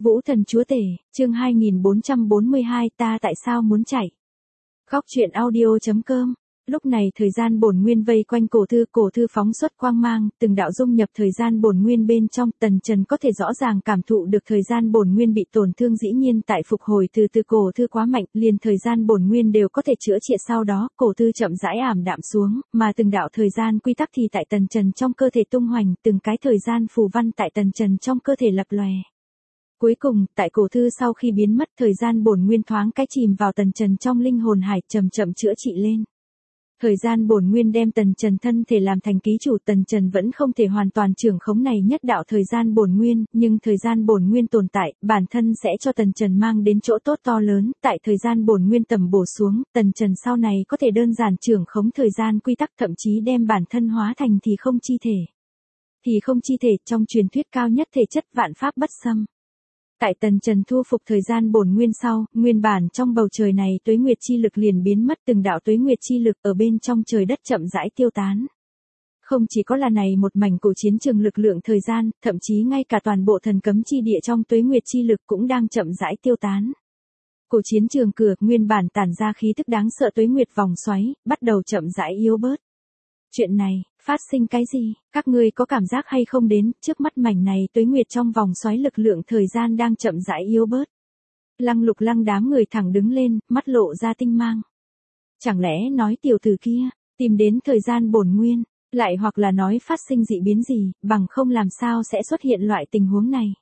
Vũ thần chúa tể, chương 2442 ta tại sao muốn chạy. Góc truyện audio.com. Lúc này thời gian bổn nguyên vây quanh cổ thư phóng xuất quang mang, từng đạo dung nhập thời gian bổn nguyên bên trong, Tần Trần có thể rõ ràng cảm thụ được thời gian bổn nguyên bị tổn thương, dĩ nhiên tại phục hồi từ cổ thư quá mạnh, liền thời gian bổn nguyên đều có thể chữa trị, sau đó, cổ thư chậm rãi ảm đạm xuống, mà từng đạo thời gian quy tắc thì tại Tần Trần trong cơ thể tung hoành, từng cái thời gian phù văn tại Tần Trần trong cơ thể lập lòe. Cuối cùng, tại cổ thư sau khi biến mất, thời gian bổn nguyên thoáng cái chìm vào Tần Trần trong linh hồn hải, chậm chậm chữa trị lên. Thời gian bổn nguyên đem Tần Trần thân thể làm thành ký chủ, Tần Trần vẫn không thể hoàn toàn trưởng khống này nhất đạo thời gian bổn nguyên, nhưng thời gian bổn nguyên tồn tại, bản thân sẽ cho Tần Trần mang đến chỗ tốt to lớn, tại thời gian bổn nguyên tầm bổ xuống, Tần Trần sau này có thể đơn giản trưởng khống thời gian quy tắc, thậm chí đem bản thân hóa thành thì không chi thể. Thì không chi thể, trong truyền thuyết cao nhất thể chất vạn pháp bất xâm. Tại Tần Trần thu phục thời gian bổn nguyên sau, nguyên bản trong bầu trời này tuế nguyệt chi lực liền biến mất, từng đạo tuế nguyệt chi lực ở bên trong trời đất chậm rãi tiêu tán. Không chỉ có là này một mảnh cổ chiến trường lực lượng thời gian, thậm chí ngay cả toàn bộ thần cấm chi địa trong tuế nguyệt chi lực cũng đang chậm rãi tiêu tán. Cổ chiến trường cửa, nguyên bản tản ra khí tức đáng sợ tuế nguyệt vòng xoáy, bắt đầu chậm rãi yếu bớt. Chuyện này, phát sinh cái gì? Các ngươi có cảm giác hay không đến, trước mắt mảnh này tuế nguyệt trong vòng xoáy lực lượng thời gian đang chậm rãi yếu bớt. Lăng Lục Lăng đám người thẳng đứng lên, mắt lộ ra tinh mang. Chẳng lẽ nói tiểu tử kia, tìm đến thời gian bổn nguyên, lại hoặc là nói phát sinh dị biến gì, bằng không làm sao sẽ xuất hiện loại tình huống này.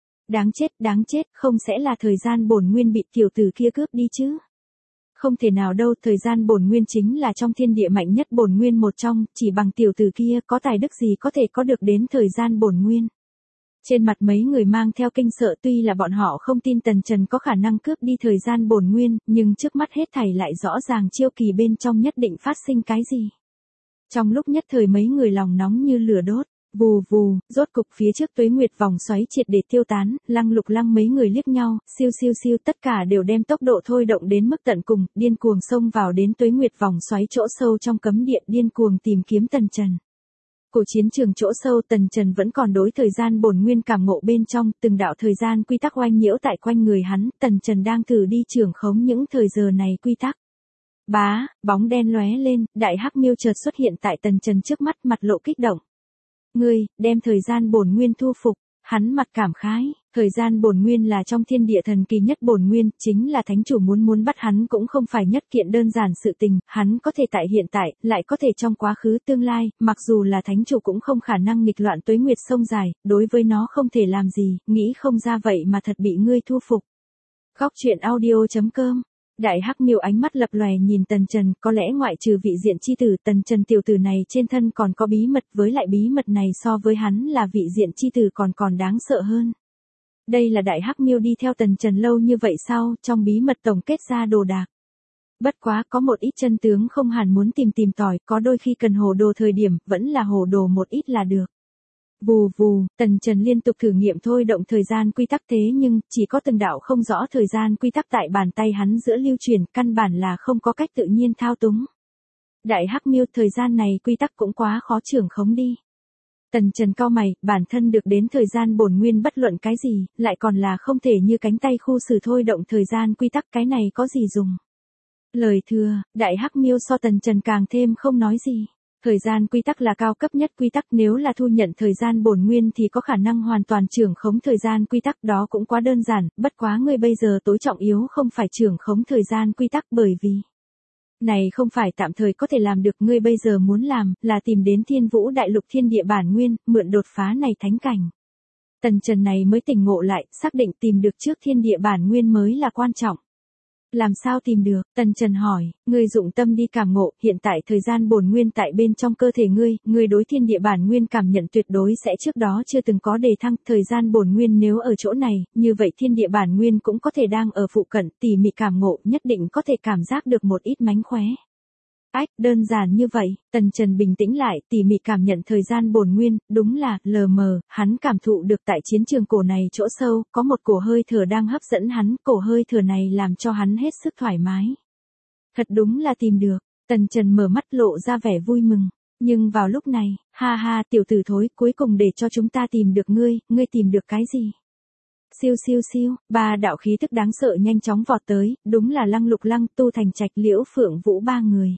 Đáng chết, không sẽ là thời gian bổn nguyên bị tiểu tử kia cướp đi chứ? Không thể nào đâu, thời gian bổn nguyên chính là trong thiên địa mạnh nhất bổn nguyên một trong, chỉ bằng tiểu tử kia có tài đức gì có thể có được đến thời gian bổn nguyên. Trên mặt mấy người mang theo kinh sợ, tuy là bọn họ không tin Tần Trần có khả năng cướp đi thời gian bổn nguyên, nhưng trước mắt hết thảy lại rõ ràng chiêu kỳ bên trong nhất định phát sinh cái gì. Trong lúc nhất thời mấy người lòng nóng như lửa đốt. Vù vù, rốt cục phía trước tuế nguyệt vòng xoáy triệt để tiêu tán, Lăng Lục Lăng mấy người liếc nhau, siêu tất cả đều đem tốc độ thôi động đến mức tận cùng, điên cuồng xông vào đến tuế nguyệt vòng xoáy chỗ sâu trong cấm địa, điên cuồng tìm kiếm Tần Trần. Cổ chiến trường chỗ sâu, Tần Trần vẫn còn đối thời gian bổn nguyên cảm ngộ bên trong, từng đạo thời gian quy tắc oanh nhiễu tại quanh người hắn, Tần Trần đang thử đi trưởng khống những thời giờ này quy tắc. Bá, bóng đen lóe lên, đại hắc miêu chợt xuất hiện tại Tần Trần trước mắt, mặt lộ kích động. Ngươi, đem thời gian bổn nguyên thu phục, hắn mặt cảm khái, thời gian bổn nguyên là trong thiên địa thần kỳ nhất bổn nguyên, chính là thánh chủ muốn bắt hắn cũng không phải nhất kiện đơn giản sự tình, hắn có thể tại hiện tại, lại có thể trong quá khứ tương lai, mặc dù là thánh chủ cũng không khả năng nghịch loạn tuế nguyệt sông dài, đối với nó không thể làm gì, nghĩ không ra vậy mà thật bị ngươi thu phục. Góc truyện audio.com. Đại hắc miêu ánh mắt lập lòe nhìn Tần Trần, có lẽ ngoại trừ vị diện chi tử, Tần Trần tiểu tử này trên thân còn có bí mật, với lại bí mật này so với hắn là vị diện chi tử còn đáng sợ hơn. Đây là đại hắc miêu đi theo Tần Trần lâu như vậy sau, trong bí mật tổng kết ra đồ đạc. Bất quá có một ít chân tướng không hẳn muốn tìm tòi, có đôi khi cần hồ đồ thời điểm, vẫn là hồ đồ một ít là được. Vù vù, Tần Trần liên tục thử nghiệm thôi động thời gian quy tắc, thế nhưng, chỉ có từng đạo không rõ thời gian quy tắc tại bàn tay hắn giữa lưu truyền, căn bản là không có cách tự nhiên thao túng. Đại hắc miêu, thời gian này quy tắc cũng quá khó trưởng khống đi. Tần Trần cau mày, bản thân được đến thời gian bổn nguyên bất luận cái gì, lại còn là không thể như cánh tay khu xử thôi động thời gian quy tắc, cái này có gì dùng. Lời thừa, đại hắc miêu so Tần Trần càng thêm không nói gì. Thời gian quy tắc là cao cấp nhất quy tắc, nếu là thu nhận thời gian bổn nguyên thì có khả năng hoàn toàn trưởng khống thời gian quy tắc, đó cũng quá đơn giản, bất quá ngươi bây giờ tối trọng yếu không phải trưởng khống thời gian quy tắc, bởi vì này không phải tạm thời có thể làm được, ngươi bây giờ muốn làm là tìm đến Thiên Vũ Đại Lục thiên địa bản nguyên, mượn đột phá này thánh cảnh. Tần Trần này mới tỉnh ngộ lại, xác định tìm được trước thiên địa bản nguyên mới là quan trọng. Làm sao tìm được? Tần Trần hỏi, ngươi dụng tâm đi cảm ngộ, hiện tại thời gian bổn nguyên tại bên trong cơ thể ngươi đối thiên địa bản nguyên cảm nhận tuyệt đối sẽ trước đó chưa từng có đề thăng, thời gian bổn nguyên nếu ở chỗ này, như vậy thiên địa bản nguyên cũng có thể đang ở phụ cận, tỉ mỉ cảm ngộ, nhất định có thể cảm giác được một ít mánh khóe. Ách, đơn giản như vậy, Tần Trần bình tĩnh lại, tỉ mỉ cảm nhận thời gian bổn nguyên, đúng là, lờ mờ, hắn cảm thụ được tại chiến trường cổ này chỗ sâu, có một cổ hơi thở đang hấp dẫn hắn, cổ hơi thở này làm cho hắn hết sức thoải mái. Thật đúng là tìm được, Tần Trần mở mắt lộ ra vẻ vui mừng, nhưng vào lúc này, ha ha tiểu tử thối, cuối cùng để cho chúng ta tìm được ngươi tìm được cái gì? Siêu siêu siêu, ba đạo khí tức đáng sợ nhanh chóng vọt tới, đúng là Lăng Lục Lăng, Tu Thành Trạch, Liễu Phượng Vũ ba người.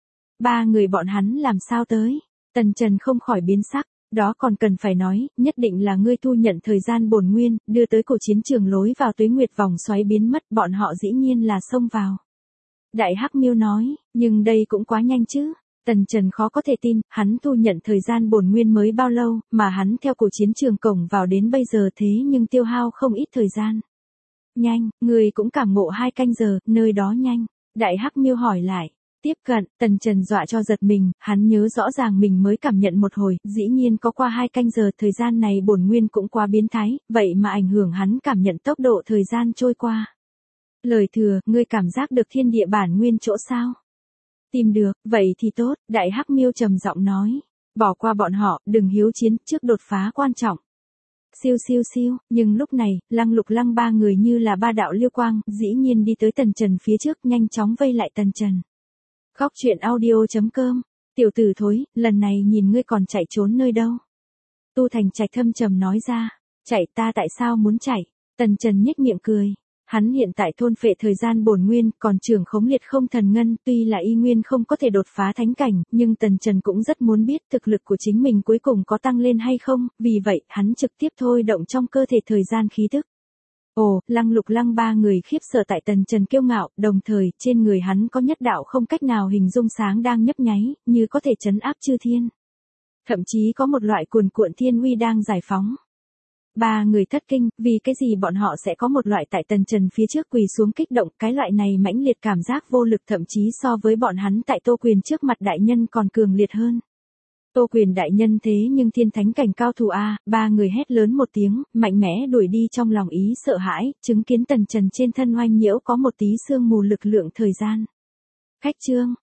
Ba người bọn hắn làm sao tới? Tần Trần không khỏi biến sắc, đó còn cần phải nói, nhất định là ngươi thu nhận thời gian bổn nguyên, đưa tới cổ chiến trường lối vào tuế nguyệt vòng xoáy biến mất, bọn họ dĩ nhiên là xông vào. Đại Hắc Miêu nói, nhưng đây cũng quá nhanh chứ. Tần Trần khó có thể tin, hắn thu nhận thời gian bổn nguyên mới bao lâu, mà hắn theo cổ chiến trường cổng vào đến bây giờ thế nhưng tiêu hao không ít thời gian. Nhanh, người cũng cảm ngộ 2 canh giờ, nơi đó nhanh. Đại Hắc Miêu hỏi lại. Tiếp cận, Tần Trần dọa cho giật mình, hắn nhớ rõ ràng mình mới cảm nhận một hồi, dĩ nhiên có qua 2 canh giờ, thời gian này bổn nguyên cũng quá biến thái, vậy mà ảnh hưởng hắn cảm nhận tốc độ thời gian trôi qua. Lời thừa, ngươi cảm giác được thiên địa bản nguyên chỗ sao? Tìm được, vậy thì tốt, Đại Hắc Miêu trầm giọng nói. Bỏ qua bọn họ, đừng hiếu chiến, trước đột phá quan trọng. Siêu siêu siêu, nhưng lúc này, Lăng Lục Lăng ba người như là ba đạo liêu quang, dĩ nhiên đi tới Tần Trần phía trước, nhanh chóng vây lại Tần Trần. Khóc chuyện audio.com, tiểu tử thối, lần này nhìn ngươi còn chạy trốn nơi đâu. Tu Thành Trạch thâm trầm nói ra, chạy ta tại sao muốn chạy? Tần Trần nhếch miệng cười. Hắn hiện tại thôn phệ thời gian bổn nguyên, còn trưởng khống liệt không thần ngân, tuy là y nguyên không có thể đột phá thánh cảnh, nhưng Tần Trần cũng rất muốn biết thực lực của chính mình cuối cùng có tăng lên hay không, vì vậy, hắn trực tiếp thôi động trong cơ thể thời gian khí tức. Ồ, Lăng Lục Lăng ba người khiếp sợ tại Tần Trần kiêu ngạo, đồng thời, trên người hắn có nhất đạo không cách nào hình dung sáng đang nhấp nháy, như có thể trấn áp chư thiên. Thậm chí có một loại cuồn cuộn thiên uy đang giải phóng. Ba người thất kinh, vì cái gì bọn họ sẽ có một loại tại Tần Trần phía trước quỳ xuống kích động, cái loại này mãnh liệt cảm giác vô lực thậm chí so với bọn hắn tại Tô Quyền trước mặt đại nhân còn cường liệt hơn. Tô Quyền đại nhân thế nhưng thiên thánh cảnh cao thủ a, ba người hét lớn một tiếng, mạnh mẽ đuổi đi trong lòng ý sợ hãi, chứng kiến Tần Trần trên thân oanh nhiễu có một tí sương mù lực lượng thời gian. Khách trương,